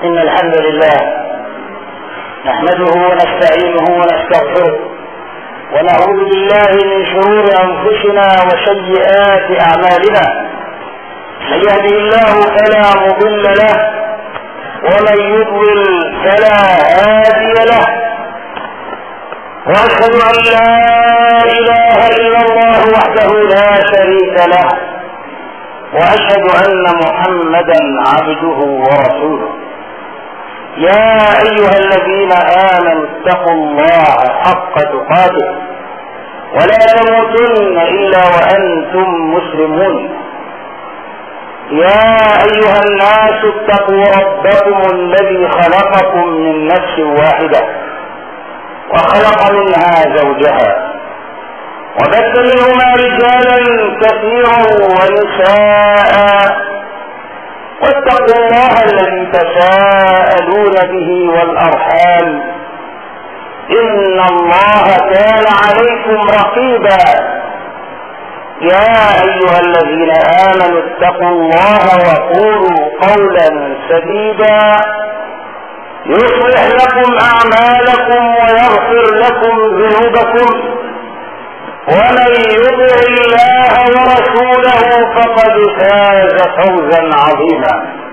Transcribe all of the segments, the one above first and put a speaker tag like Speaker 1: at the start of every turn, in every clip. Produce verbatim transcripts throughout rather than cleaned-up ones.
Speaker 1: إن الحمد لله نحمده ونستعينه ونستغفره ونعوذ بالله من شرور أنفسنا وسيئات أعمالنا. من يهده الله فلا مضل له ومن يضلل فلا هادي له، وأشهد أن لا إله إلا الله وحده لا شريك له، وأشهد أن محمدا عبده ورسوله. يا أيها الذين آمنوا اتقوا الله حق تقاته ولا تموتن إلا وأنتم مسلمون. يا أيها الناس اتقوا ربكم الذي خلقكم من نفس واحدة وخلق منها زوجها وبث منهما رجالا كثيرا ونساء، واتقوا الله الذي تساءلون به والأرحام إن الله كان عليكم رقيبا. يا أيها الذين آمنوا اتقوا الله وقولوا قولا سديدا يصلح لكم أعمالكم ويغفر لكم ذنوبكم، ومن يطع الله ورسوله فقد فاز فوزا عظيما.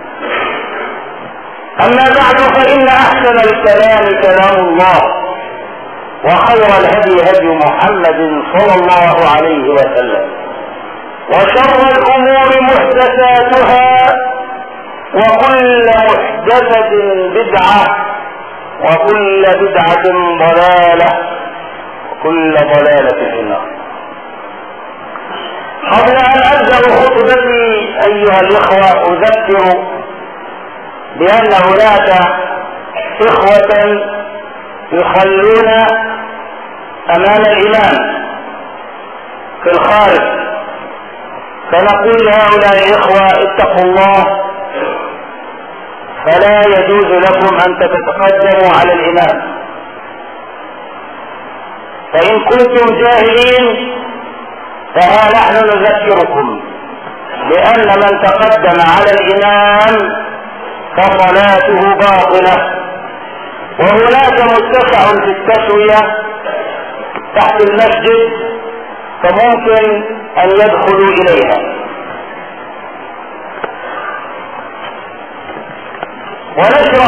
Speaker 1: أما بعد، فإن أحسن الكلام كلام الله، وخير الهدي هدي محمد صلى الله عليه وسلم، وشر الأمور محدثاتها، وكل محدثة بدعة، وكل بدعة ضلالة، وكل ضلالة في النار. قبل أن أبدأ خطبتي أيها الإخوة، أذكر بأن هناك إخوة يصلون أمام الإمام في الخارج، فنقول لهؤلاء الإخوة اتقوا الله، فلا يجوز لكم أن تتقدموا على الإمام. فإن كنتم جاهلين فها نحن نذكركم بأن من تقدم على الإمام فصلاته باطلة، وهناك متسع في التسوية تحت المسجد فممكن أن يدخلوا إليها. ونشرع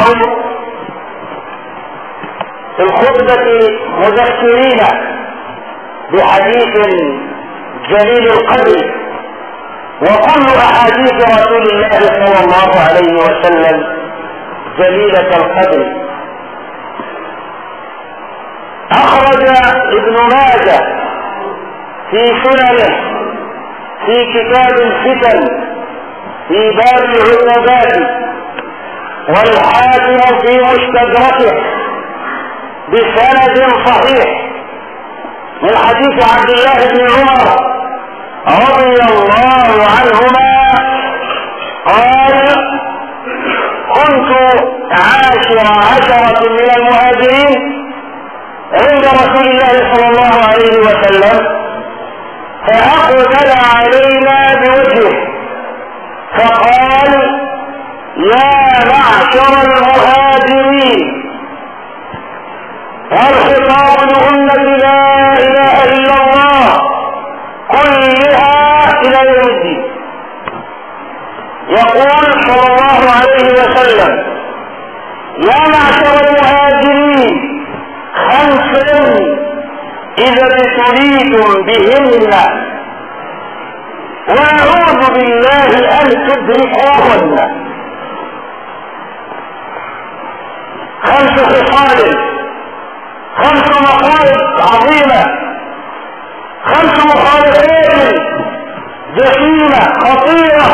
Speaker 1: في الخطبة مذكرين بحديث جليل القدر، وكل أحاديث رسول الله صلى الله عليه وسلم جليلة القدر. أخرج ابن ماجه في سننه في كتاب الفتن في باب العقوبات، والحاكم في مستدركه بسند صحيح من حديث عبد الله بن عمر رضي الله عنهما قال: كنت عاشر عشرة من المهاجرين عند رسول الله صلى الله عليه وسلم، فأقبل علينا بوجهه فقال: يا معشر المهاجرين، والخطاب لأمة لا إله إلا الله كلها إلى يوم الدين. يقول صلى الله عليه وسلم: يا معشر المهاجرين، خمس إذا ابتليتم بهن وأعوذ بالله أن تدركوهن. خمس خصال، خمس مصائب عظيمة، خمس مخالفات جسيمة خطيرة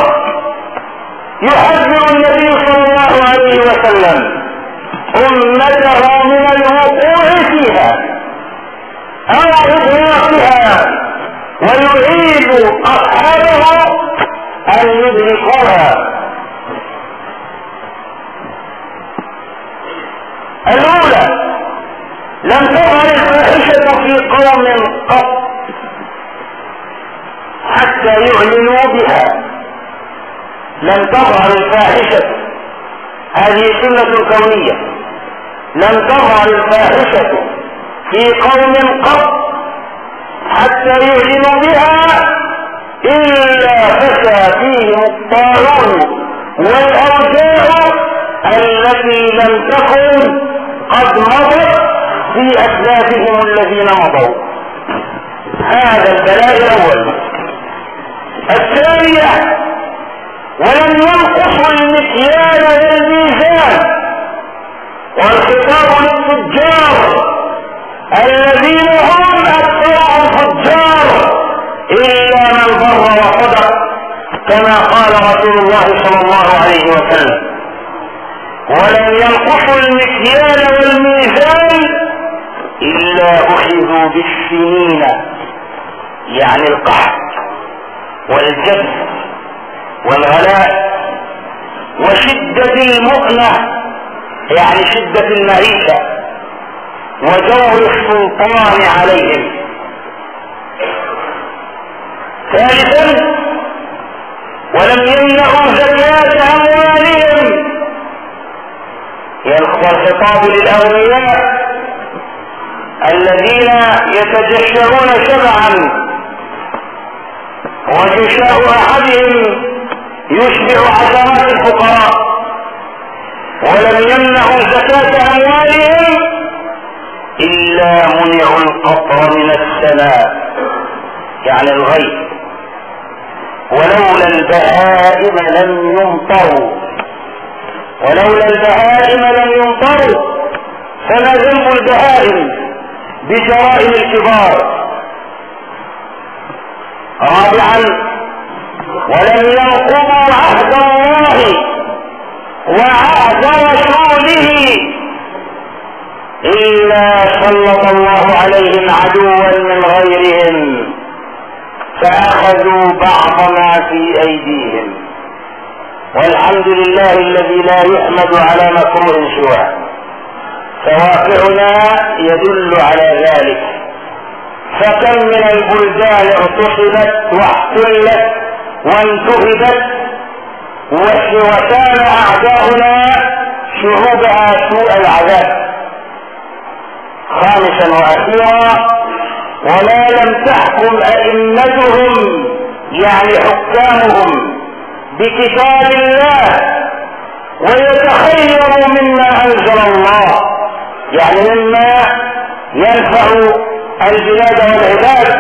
Speaker 1: يحذر النبي صلى الله عليه وسلم أمته من الوقوع فيها أو إدراكها، ويعيد أصحابه أن يدركوها. الأولى: لم تظهر الفاحشة في قوم قط حتى يعلنوا بها. لم تظهر الفاحشة هذه سنة كونية لم تظهر الفاحشة في قوم قط حتى يعلنوا بها إلا فشى فيهم الطاعون والأوجاع التي لم تكن قد مضت في أسلافهم الذين مضوا. هذا البلاء الأول. الثانية ولم ينقصوا المكيال والميزان، والخطاب للتجار الذين هم أكثرهم فجار إلا من بر وصدق، كما قال رسول الله صلى الله عليه وسلم: ولم ينقصوا المكيال والميزان إلا أخذوا بالسنين، يعني القحط والجد والغلاء وشدة المؤنة، يعني شدة المعيشة وجور السلطان عليهم. ثالثا ولم يمنعوا زكاة أموالهم، يلقى الخطاب للأغنياء الذين يتجشعون شبعا وجشاء أحدهم يشبع عشرات الفقراء. ولم يمنعوا زكاة أموالهم إلا منعوا القطر من السماء، يعني الغيث. ولولا البهائم لم يمطروا، ولولا البهائم لم يمطروا، فما ذنب البهائم بجرائم الكبار. رابعا ولم ينقضوا عهد الله وعهد رسوله إلا سلط الله عليهم عدوا من غيرهم فأخذوا بعض ما في أيديهم. والحمد لله الذي لا يحمد على مكروه سواه، فواقعنا يدل على ذلك. فكم من البلدان اغتصبت واحتلت وانتهبت، وكان أعداؤنا شعوبها سوء العذاب. خامسا وأخيرا ولا لم تحكم أئمتهم يعني حكامهم بكتاب الله ويتخيروا مما أنزل الله، يعني مما ينفع البلاد والعباد،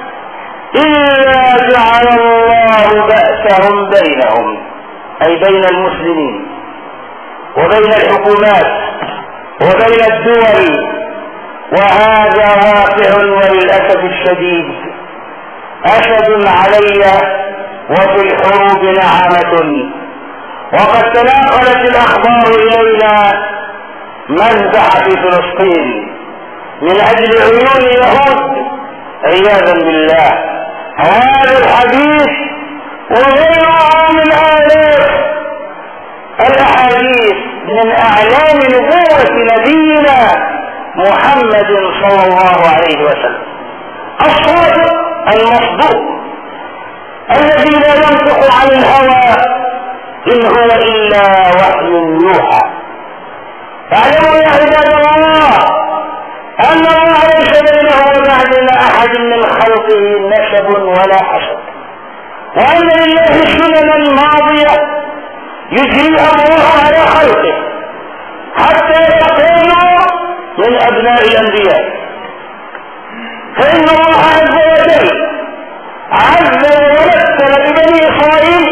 Speaker 1: إلا جعل الله بأسهم بينهم، أي بين المسلمين وبين الحكومات وبين الدول. وهذا واقع وللأسف الشديد. أشد علي وفي الحروب نعمة. وقد تناقلت الأخبار إلينا مزح في فلسطين من أجل عيون اليهود عياذا بالله. هذا الحديث وغيره من آلاف الأحاديث من أعلام نبوة نبينا محمد صلى الله عليه وسلم الصادق المصدوق الذي لا ينطق عن الهوى إن هو إلا وحي يوحى. فاعلموا يا عباد الله أن الله ليس بينه وبين أحد من خلقه نسب ولا حسد، وأن لله سننا ماضية يجريها الله على خلقه حتى يكونوا من أبناء الأنبياء. فإن الله عز وجل عز ومثل ببني إسرائيل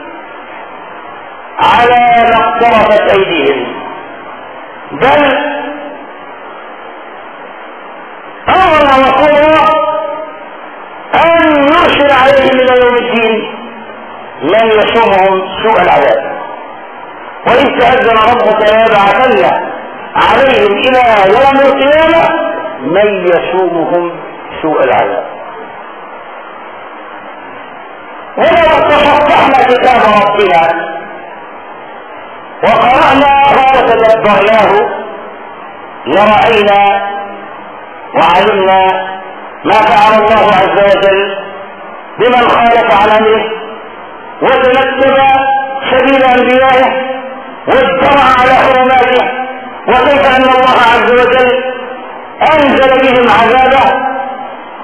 Speaker 1: على ما اقترفت أيديهم، بل أمر وقرر أن يرسل عليهم إلى يوم الدين من يصومهم سوء العذاب. وإن تأذن ربك ليبعثن عليهم إلى يوم القيامة من يصومهم سوء العذاب. ولو تصفحنا كتاب ربنا وقرأناه وتدبرناه لرأينا وعلمنا ما فعل الله عز وجل بمن خالف عن امره وتنكب سبيل انبيائه واتبع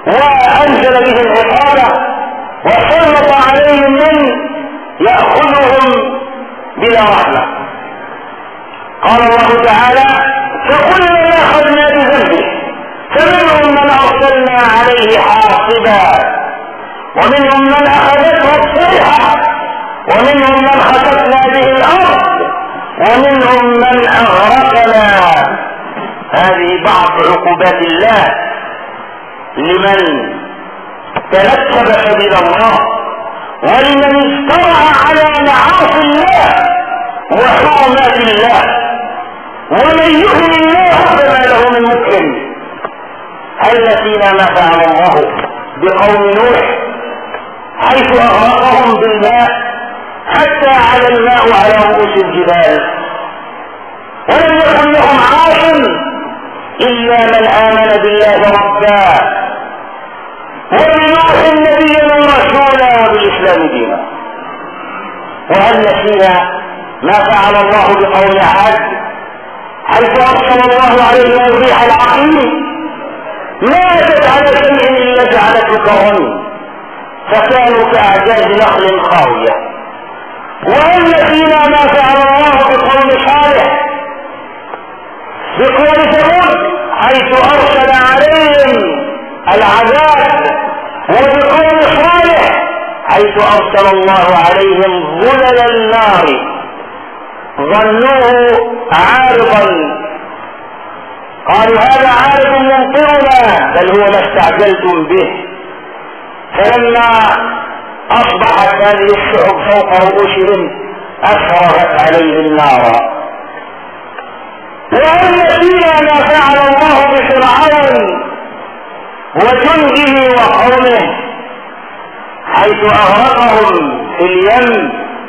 Speaker 1: وأنزل بهم عقابه وسلط عليهم من يأخذهم بلا رحمة. قال الله تعالى: فكلنا أخذنا بذنبه فمنهم من أرسلنا عليه حاصبا ومنهم من أخذته الصيحة ومنهم من خسفنا به الأرض ومنهم من أغرقنا. هذه بعض عقوبات الله لمن تنكب سبيل الله ولمن اجترأ على معاصي الله وحرمات الله. ومن يؤمن الله فما له من مكرم. هل نسينا ما فعل الله بقوم نوح حيث أغرقهم بالماء حتى على الماء على رؤوس الجبال، ولم يكن لهم عاصم إلا من آمن بالله ربا وبنوح نبيا ورسولا وبالإسلام دينا. وهل نسينا ما فعل الله بقوم عاد حيث أرسل الله عليهم الريح العقيم ما تجعل شيء إلا جعلته كالرمل فكانوا كأعجاز نخل خاوية. وهل نسينا ما فعل الله بقوم صالح بقوم ثمود حيث أرسل عليهم العذاب، وبقوم صالح حيث أرسل الله عليهم ظلل النار ظنوه عارضا قالوا هذا عارض ممطرنا بل هو ما استعجلتم به. فلما أصبحت هذه الشعب فوق رؤوسهم أفرغت عليه النار. وهل نسينا ما فعل الله بفرعون وجنده وقومه حيث أغرقهم في اليم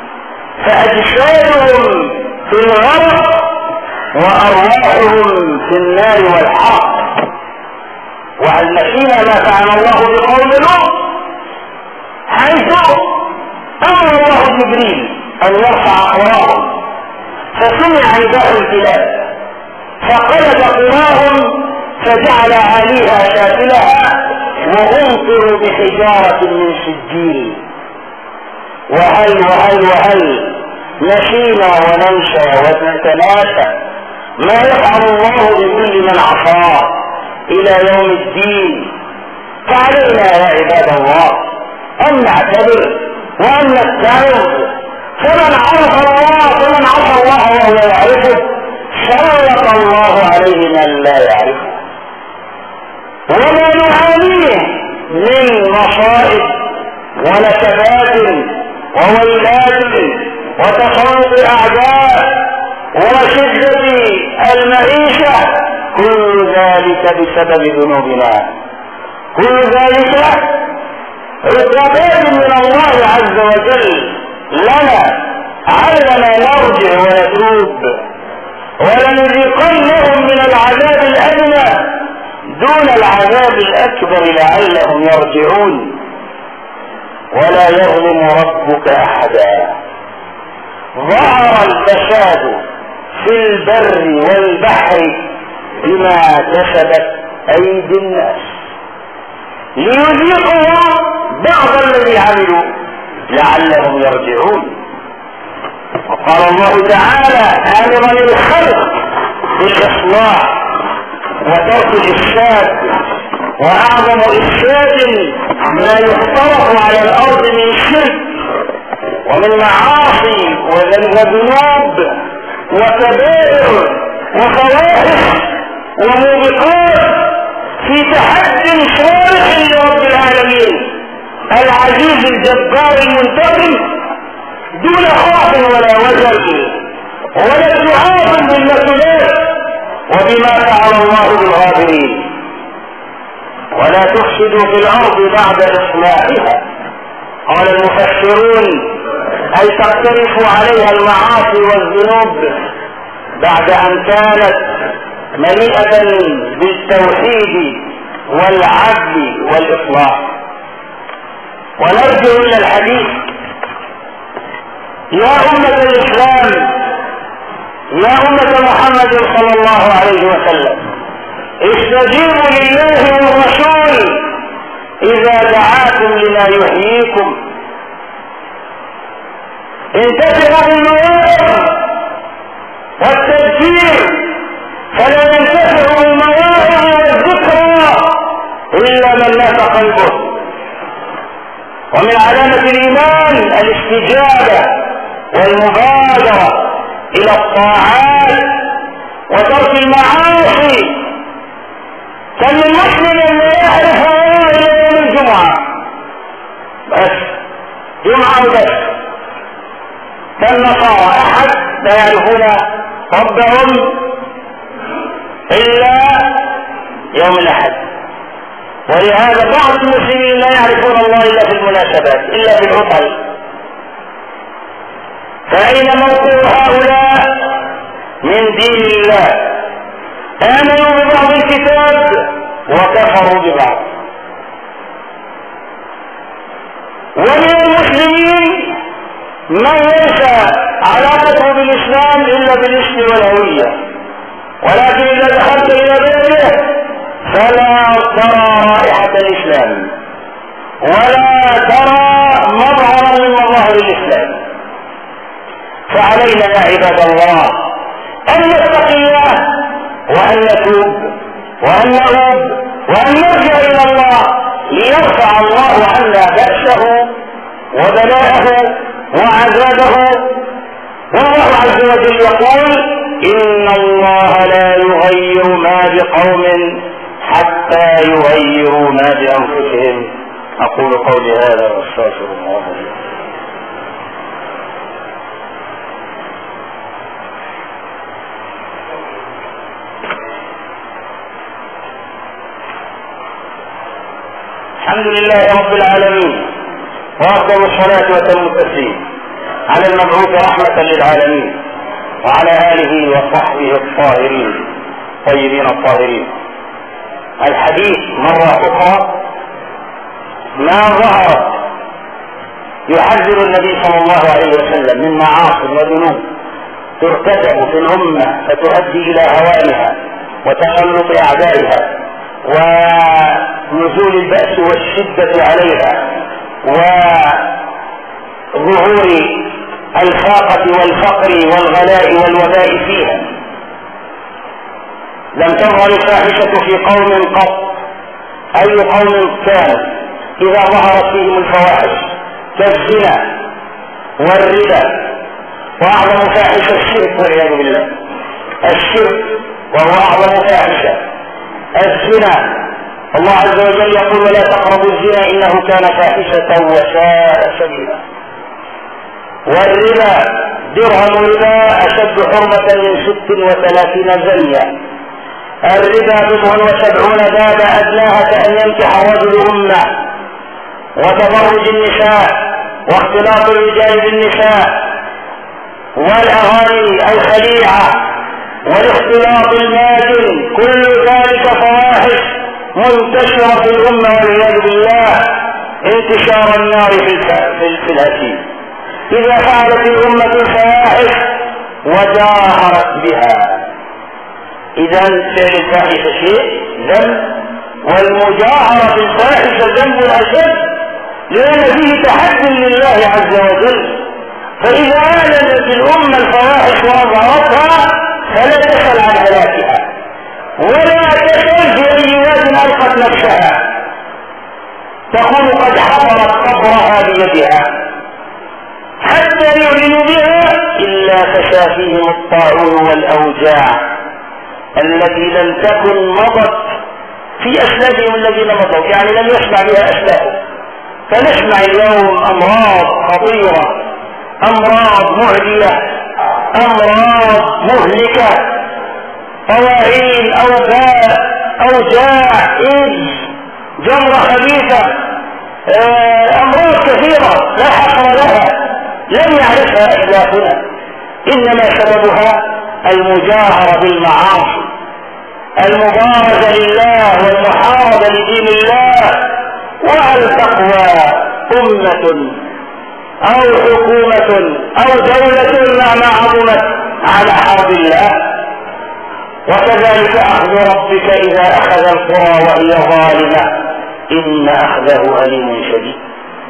Speaker 1: فأجسادهم في الغرق وأرواحهم في النار والحرق. وهل نسينا ما فعل الله بقوم لوط حيث أمر الله جبريل أن يرفع قراهم فسمع نداء البلاد فقلب قراهم فجعل عليها سافلها وأمطروا بحجارة من سجيل. وهل وهل وهل نسينا وننسى ونتناسى ما يفعل الله بكل من عصاه إلى يوم الدين. فعلينا يا عباد الله أن نعتبر وأن نتعظ. فمن عرف الله فمن عصى الله وهو يعرفه سلط الله عليه من لا يعرفه. وما نعانيه من مصائب ونكبات وويلات وتسلط أعداء وشدة المعيشة كل ذلك بسبب ذنوبنا، كل ذلك عقوبات من الله عز وجل لنا علنا نرجع ونتوب ولنذيقنهم من العذاب الأدنى دون العذاب الأكبر لعلهم يرجعون. ولا يظلم ربك أحدا. ظهر الفساد في البر والبحر بما كسبت أيدي الناس ليذيقهم بعض الذي عملوا لعلهم يرجعون. وقال الله تعالى آمرا للخلق بالإصلاح وترك الإفساد، وأعظم إفساد ما يفترض على الأرض من شرك ومن معاصي وذنوب وكبائر وفواحش وموبقات في تحدي صالح لرب العالمين العزيز الجبار المنتقم دون خوف ولا وجل ولا ادعاء بالمسؤولات وبما فعل الله بالغابرين. ولا تفسدوا في الأرض بعد إصلاحها. قال المفسرون أي تقترفوا عليها المعاصي والذنوب بعد أن كانت مليئة بالتوحيد والعدل والإصلاح. ونرجع إلى الحديث. يا أمة الإسلام، يا أمة محمد صلى الله عليه وسلم، استجيبوا لله والرسول يحييكم. انتفعوا بالمواعظ والتذكير، فلا ينتفع بالمواعظ والذكرى إلا من مات قلبه. ومن علامة الإيمان الاستجابة والمبادرة إلى الطاعات وترك المعاصي. كم من مسلم لا يعرف إلا يوم الجمعة بس، جمعة وبس. كالنصارى أحد لا يعرفون ربهم إلا يوم الأحد. ولهذا بعض المسلمين لا يعرفون الله إلا في المناسبات، إلا في العطل. فأين موقع هؤلاء من دين الله؟ آمنوا ببعض الكتاب وكفروا ببعض. ومن المسلمين من ليس علاقته بالإسلام إلا بالاسم والهوية، ولكن إذا دخلت إلى بيته فلا ترى رائحة الإسلام ولا ترى مظهرا من مظاهر الإسلام. فعلينا يا عباد الله أن نتقي الله وأن نتوب وأن نعود وأن نرجع إلى الله ليرفع الله عنا بأسه وبلاءه وعذابه. والله عز وجل يقول: إن الله لا يغير ما بقوم حتى يغيروا ما بأنفسهم. أقول قولي هذا واستغفر الله لي. الحمد لله رب العالمين، وأفضل الصلاة وتم التسليم على المبعوث رحمة للعالمين وعلى آله وصحبه الطاهرين الطيبين الطاهرين. الحديث مرة أخرى ما ظهرت يحذر النبي صلى الله عليه وسلم من معاصي وذنوب ترتفع في الأمة فتؤدي إلى هوانها وتسلط أعدائها ونزول البأس والشدة عليها وظهور الفاقة والفقر والغلاء والوباء فيها. لم تظهر الفاحشة في قوم قط، أي قوم كانوا إذا ظهرت فيهم الفواحش كالزنا والربا، وأعظم فاحشة الشرك والعياذ بالله. الشرك وهو أعظم فاحشة. الزنا الله عز وجل يقول: ولا تقربوا الزنا إنه كان فاحشة وساء سبيلا. والربا درهم ربا أشد حرمة من ست وثلاثين زنيا. الربا بضع وسبعون باب أدناها كأن ينكح الرجل أمه. وتبرج النساء واختلاط الرجال بالنساء والأغاني الخليعة والاختلاط الماجن، كل ذلك فواحش منتشرة في الأمة والعياذ بالله انتشار النار في الهشيم. إذا فعلت الأمة الفواحش وجاهرت بها، إذا فعل الفاحشة شيء ذنب، والمجاهرة بالفاحشة ذنب أشد، لأن فيه تحدي لله عز وجل. فإذا أعلنت الأمة الفواحش وأظهرتها فلا تسأل عن هلاكها ولا تسأل في أي واد ألقت نفسها، تكون قد حضرت قبرها بيدها حتى يعلن بها إلا فشى فيهم الطاعون والأوجاع التي لم تكن مضت في أسلافهم الذين مضوا، يعني لم يسمع بها أسلافهم. فنسمع اليوم أمراض خطيرة، أمراض معدية، أمراض مهلكة، طواعين، أوباء، أوجاع، إيدز، جمرة خبيثة، أمراض كثيرة لا حصر لها لم يعرفها أسلافنا، إنما سببها المجاهرة بالمعاصي، المبارزة لله والمحاربة لدين الله. وهل تقوى أمة أو حكومة أو دولة مهما عظمت على حرب الله؟ وكذلك أخذ ربك إذا أخذ القرى وهي ظالمة إن أخذه أليم شديد.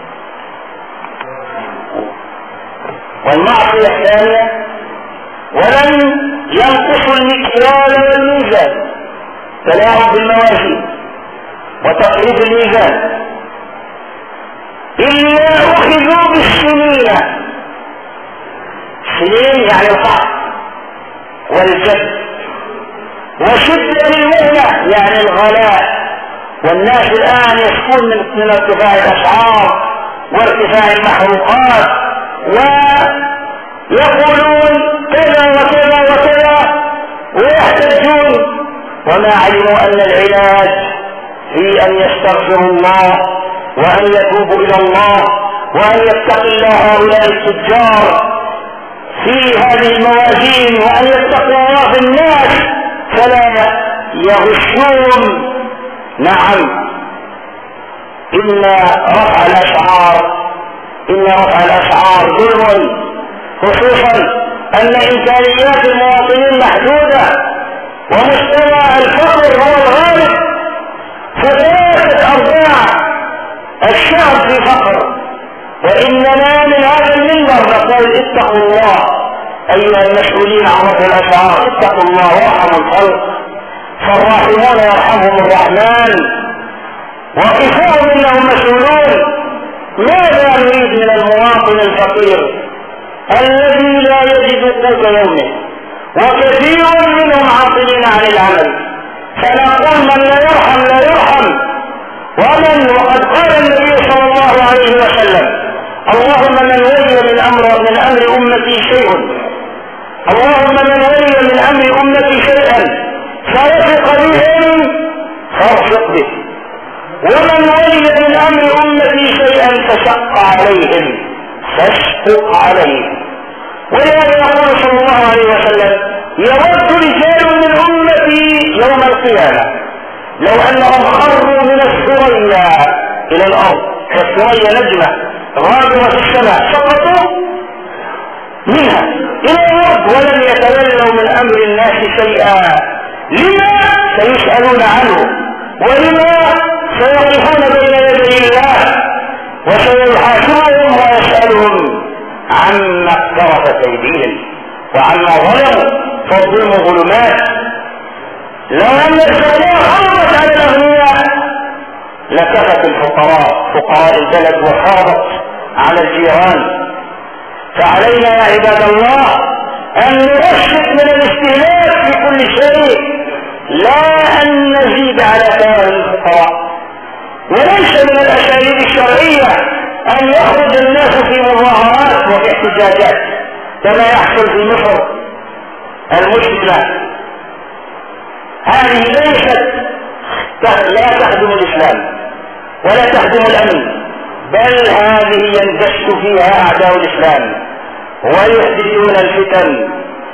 Speaker 1: والمعصية الثانية ولن ينقصوا المكيال والميزان، تلاعب بالموازين وتقليد الميزان، إلا أخذوا بالسنين. سنين يعني القحط والجد، وشدة المهنة يعني الغلاء. والناس الآن يشكون من, من ارتفاع الأسعار وارتفاع المحروقات، ويقولون كذا وكذا وكذا ويحتجون، وما علموا أن العلاج في أن يستغفروا الله وأن يتوبوا إلى الله وأن يتقي الله هؤلاء التجار في هذه الموازين، وأن يتقوا الله في الناس فلا يغشون. نعم، إن رفع الأسعار إن رفع الأسعار ظلم، خصوصا أن إمكانيات المواطنين محدودة ومستوى الفقر هو الغالب، فثلاثة أرباع الشعب في فقر. وإننا من هذا المنبر نقول اتقوا الله أيها المسؤولين عن رفع الأسعار، اتقوا الله وارحموا الخلق، فالراحمون يرحمهم الرحمن، وكفاهم انهم مسؤولون. ماذا نريد من المواطن الفقير الذي لا يجد قوت يومه، وكثير منهم عاطلين عن العمل؟ فنقول من لا يرحم لا يرحم. ومن وقد قال النبي صلى الله عليه وسلم: اللهم من ولي من امر من امر امتي شيء اللهم من ولي من امر امتي شيئا فرفق بهم فارفق به، ومن ولي من امر امتي شيئا فشق عليهم فاشقق عليهم. ولهذا يقول صلى الله عليه وسلم: يود رجال من امتي يوم القيامه لو انهم خروا من الثريا الى الارض، كالثريا نجمه غابره في السماء، سقطوا منها الى الارض ولم يتولوا من امر الناس شيئا. لما؟ سيسألون عنه، ولما؟ سيقفون بين يدي الله وسيحاسبهم ويسألهم عما اقترفت أيديهم وعما ظلموا، فالظلم ظلمات. لو أن الزكاة فرضت على الأغنياء لكفت الفقراء فقراء البلد وفرضت على الجيران. فعلينا يا عباد الله أن نرشد من الاستهلاك في كل شيء، لا أن نزيد على ثمن الفقراء. وليس من الأساليب الشرعية أن يخرج الناس في مظاهرات وفي احتجاجات كما يحصل في مصر المسلمة. هذه ليست لا تخدم الإسلام ولا تخدم الأمن، بل هذه يندس فيها أعداء الإسلام ويحدثون الفتن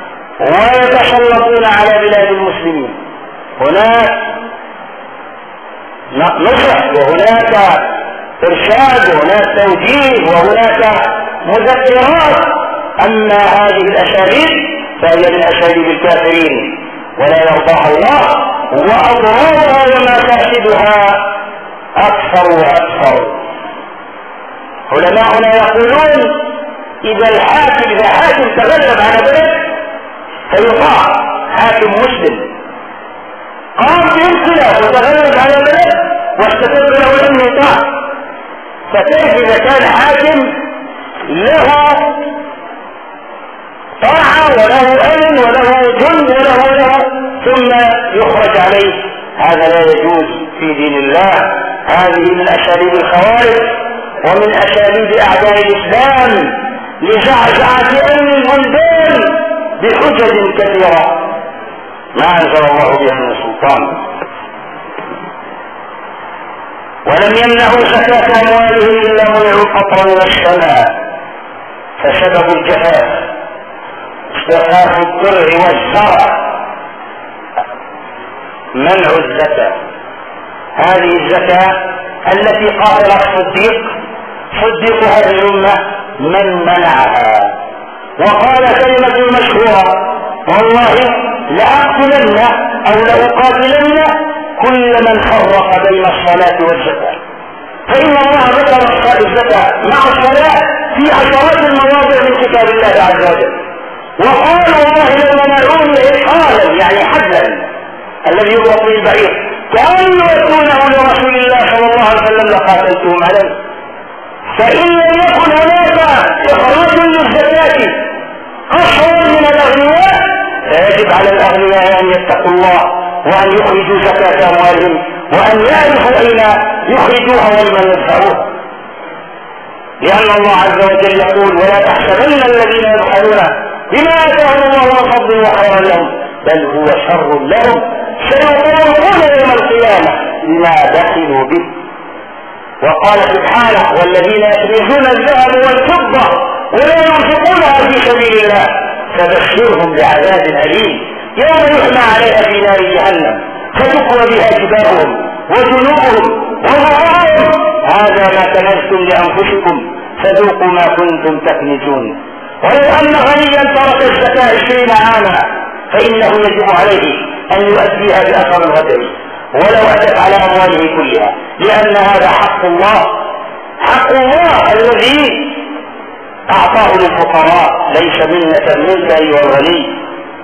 Speaker 1: ويتسلطون على بلاد المسلمين. هناك نصح وهناك إرشاد وهناك توجيه وهناك مذكرات، أما هذه الأساليب فهي من أساليب الكافرين ولا يرضاها الله، وأضرارها ومفاسدها أكثر وأكثر. علماؤنا يقولون: إذا الحاكم إذا حاكم تغلب على بلد فيطاع، حاكم مسلم قام بانقلاب وتغلب على بلد واستتب له أن يطاع، فكيف إذا كان حاكم له طاعة وله أمن وله جند وله له ثم يخرج عليه؟ هذا لا يجوز في دين الله. هذه من أساليب الخوارج ومن أساليب أعداء الإسلام لزعزعة أمن البلدان بحجج كثيرة ما أنزل الله بها من سلطان. ولم يمنعوا زكاة أموالهم إلا منعوا القطر من السماء، فسبب الجفاف استخفاف الضرع والزرع منع الزكاة. هذه الزكاة التي قاتل الصديق صديق هذه الأمة من منعها وقال كلمة مشهورة: والله لأقتلن أو لأقاتلن كل من فرق بين الصلاة والزكاة. فإن الله ذكر الزكاة مع الصلاة في عشرات المواضع من كتاب الله عز وجل، وقالوا والله لو منعوني إرحالا يعني حبلا الذي يربط به البعير كانوا يأتونه لرسول الله صلى الله عليه وسلم لقاتلتهم عليه. فإن لم يكن هناك إخراج للزكاة أشهر من الأغنياء فيجب على الأغنياء أن يتقوا الله وأن يخرجوا زكاة أموالهم وأن يعرفوا أين يخرجوها ولمن يدفعوها، لأن الله عز وجل يقول ولا تحسبن الذين يبخلون بما آتاهم الله من فضله خيرا لهم بل هو شر لهم سيطوقون يوم القيامة بما بخلوا به. وقال سبحانه والذين يكنزون الذهب والفضة ولا ينفقونها في سبيل الله فبشرهم بعذاب أليم يوم يحمى عليها في نار جهنم فتكوى بها جباههم وجنوبهم وظهورهم هذا ما كنزتم لأنفسكم فذوقوا ما كنتم تكنزون. ولو أن غنيا ترك الزكاة عشرين عاما فإنه يجب عليه أن يؤديها بأثر الغدر ولو أتت على أمواله كلها، لأن هذا حق الله، حق الله الذي أعطاه للفقراء ليس منة منك أيها الغني.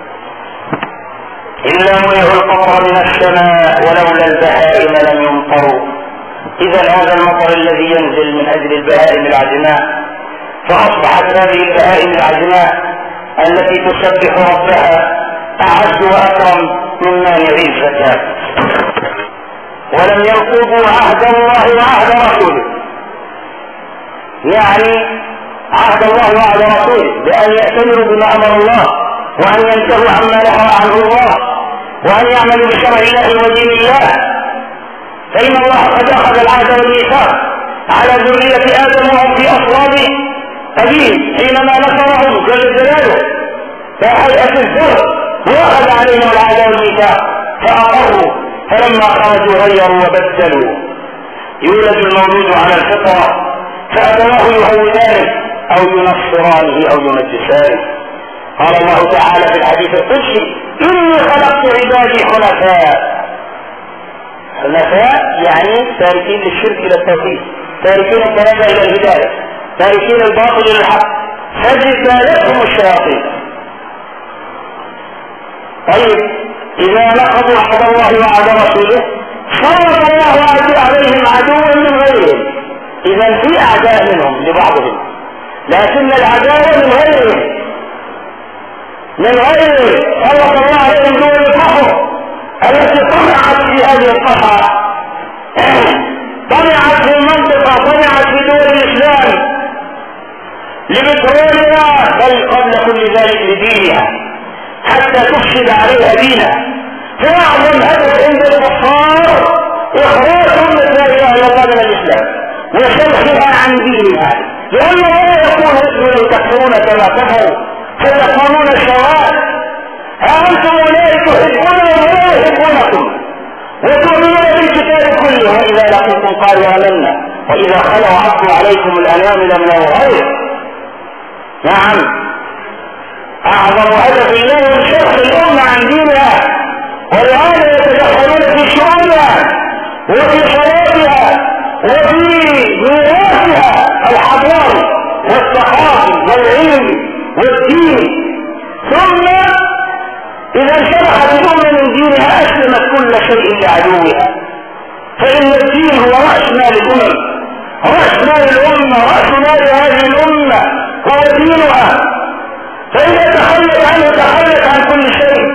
Speaker 1: إلا منع القطر من السماء ولولا البهائم لم يمطروا. إذا هذا المطر الذي ينزل من أجل البهائم العجماء، فأصبحت هذه البهائم العجماء التي تسبح ربها أعز وأكرم من مانع الزكاة، ولم ينقضوا عهد الله وعهد رسوله، يعني عهد الله وعهد رسوله بأن يأتمروا بما أمر الله وأن ينتهوا عما نهى عنه الله وأن يعملوا بشرع الله ودين الله. فإن الله قد أخذ العهد والميثاق على ذرية آدم وهم في أصلاب أبيهم حينما نصرهم جل جلاله كهيئة الزهر وأخذ عليهم العهد والميثاق فأقروا، فلما خرجوا غيروا وبدلوا. يولد المولود على الفطرة فأبواه يهودانه أو ينصرانه أو يمجسانه. قال الله تعالى في الحديث القدسي إني خلقت عبادي حنفاء. حنفاء يعني تاركين للشرك إلى التوحيد، تاركين الضلال إلى الهداية، تاركين الباطل إلى الحق، فاجتالتهم الشياطين. طيب إذا نقضوا عهد الله وعهد رسوله صرف الله عليهم عدوا من غيرهم. إذا في أعداء منهم لبعضهم، لكن العداوة من غيرهم من غيرهم صرف الله عليهم دول الكفر التي طمعت في هذه القطعة، طمعت في المنطقة، طمعت في دول الإسلام لبترولها بل قبل كل ذلك لدينها حتى تفسد عليها دينها. فأعظم هدف عند الكفار إخراج أمة لا إله إلا الله من الإسلام وسلخها عن دينها، لأن الله يقول رسل تكفرون كما كفروا فتكونون سواء. ها أنتم أولئك تحبونهم ولا يحبونكم وتؤمنون بالكتاب كله وإذا لقيتم قالوا آمنا وإذا خلوا عضوا عليكم الأنامل من الغيظ. نعم، أعظم هدف الله شرح الأمة عن دينها، ولهذا يتدخلون في شؤونها وفي صلاتها وفي ميراثها الحضاري والثقافي والعلمي والدين. ثم إذا انشرحت الأمة من دينها أسلمت كل شيء لعدوها، فإن الدين هو رأس مال الأمم، رأس مال الأمة، رأس مال هذه الأمة هو دينها. فإذا تخلت عنه تخلت عن كل شيء،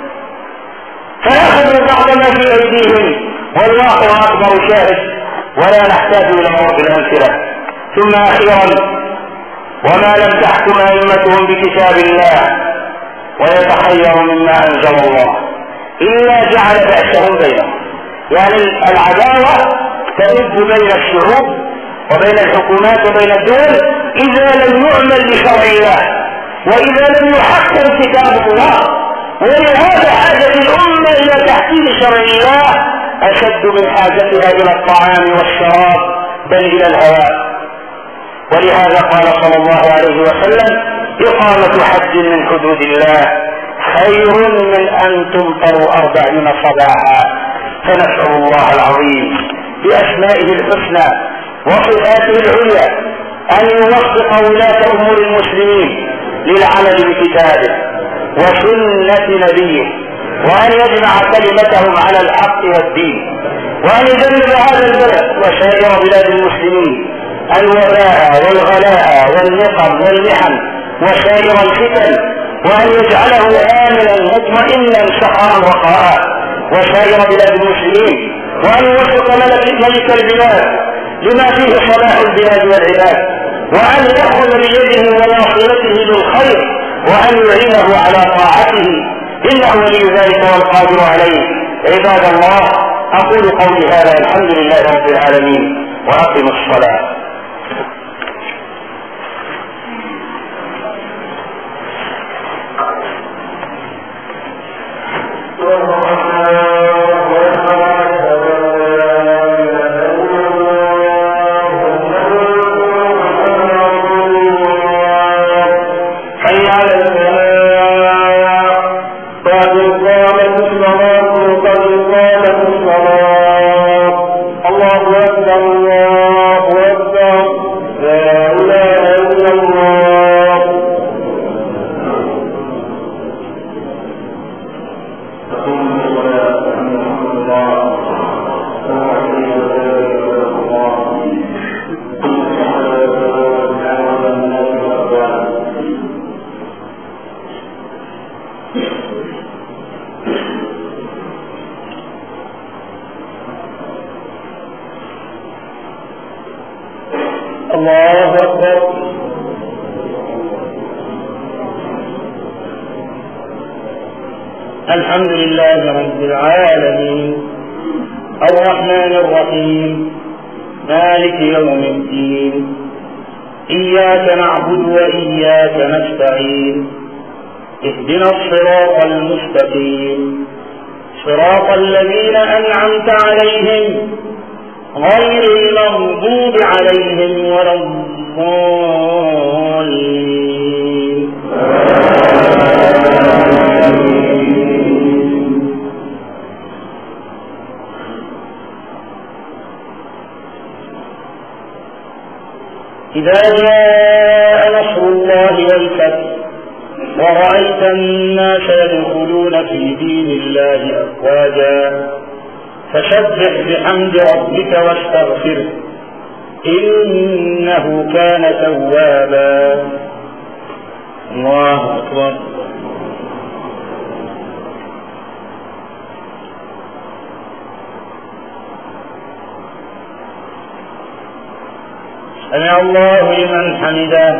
Speaker 1: فيأخذ بعض ما في أيديهم والواقع أكبر شاهد ولا نحتاج إلى موضع الأمثلة. ثم أخيرا وما لم تحكم أئمتهم بكتاب الله ويتخير مما أنزل الله إلا جعل بأسهم بينهم. يعني العداوة تمد بين الشعوب وبين الحكومات وبين الدول إذا لم يعمل بشرع الله وإذا لم يحكم كتاب الله. ولهذا حاجة الأمة إلى تحكيم شرع الله أشد من حاجتها إلى الطعام والشراب بل إلى الهواء. ولهذا قال صلى الله عليه وسلم إقامة حج من حدود الله خير من أن تمطروا أربعين صباحا. فنسأل الله العظيم بأسمائه الحسنى وصفاته العليا أن يوفق ولاة أمور المسلمين للعمل بكتابه وسنة نبيه، وأن يجمع كلمتهم على الحق والدين، وأن يجنب هذا البلد وسائر بلاد المسلمين الوباء والغلاء والنقم والمحن وسائر الفتن، وأن يجعله آمنا مطمئنا سخاء رخاء وسائر بلاد المسلمين، وأن يوفق ملك البلاد لما فيه صلاح البلاد والعباد، وأن يأخذ بيده وناصرته للخير، وأن يعينه على طاعته، إنه ولي ذلك والقادر عليه. عباد الله، أقول قولي هذا، الحمد لله رب العالمين، وأقم الصلاة.
Speaker 2: الله أكبر. الحمد لله رب العالمين، الرحمن الرحيم، مالك يوم الدين، إياك نعبد وإياك نستعين، اهدنا الصراط المستقيم، صراط الذين أنعمت عليهم غير المغضوب عليهم ولا الضالين. إذا جاء نصر الله والفتح ورأيت الناس يدخلون في دين الله أفواجا فسبح بحمد ربك واستغفره إنه كان توابا. الله أكبر. سمع الله لمن حمده.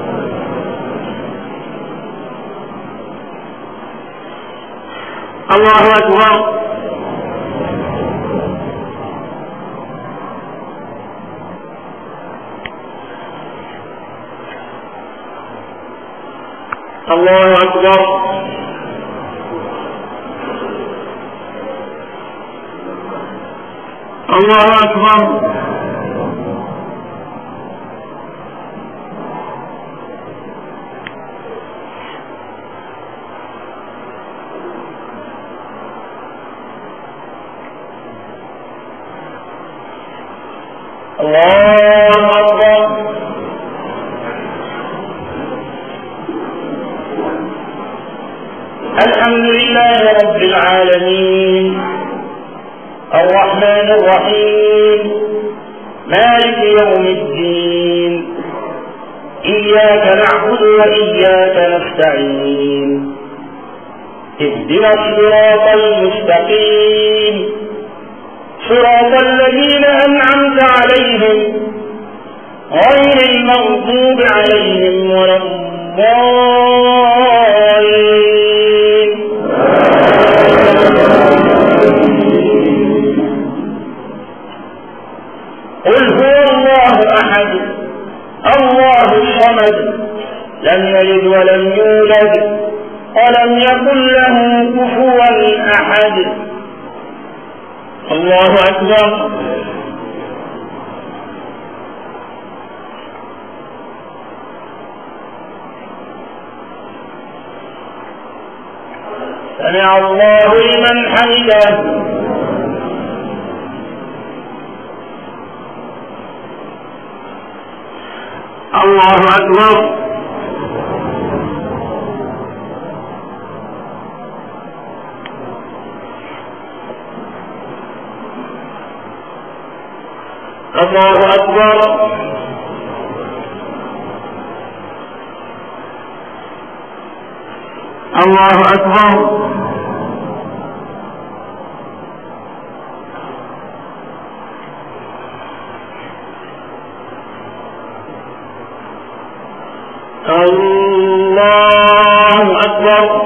Speaker 2: الله أكبر. الله أكبر. الله أكبر. الله أكبر. الحمد لله رب العالمين، الرحمن الرحيم، مالك يوم الدين، إياك نعبد وإياك نستعين، اهدنا الصراط المستقيم، صراط الذين أنعمت عليهم غير المغضوب عليهم ولا الضالين. قل هو الله أحد الله الصمد لم يلد ولم يولد ولم يكن له كفوا أحد. الله أكبر. سمع الله لمن حمده.
Speaker 1: الله أكبر. الله أكبر. الله أكبر. الله أكبر.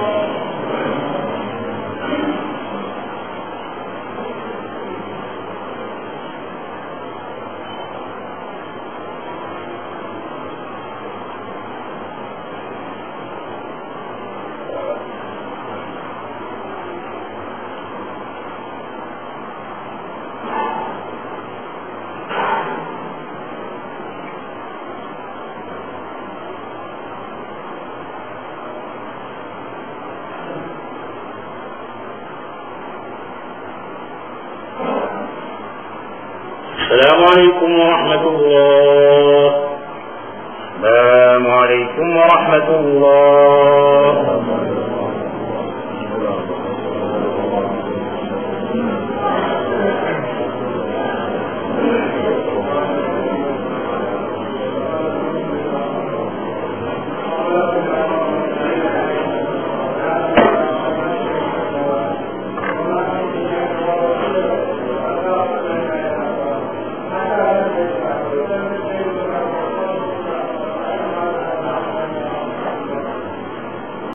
Speaker 1: السلام عليكم ورحمة الله. السلام عليكم ورحمة الله.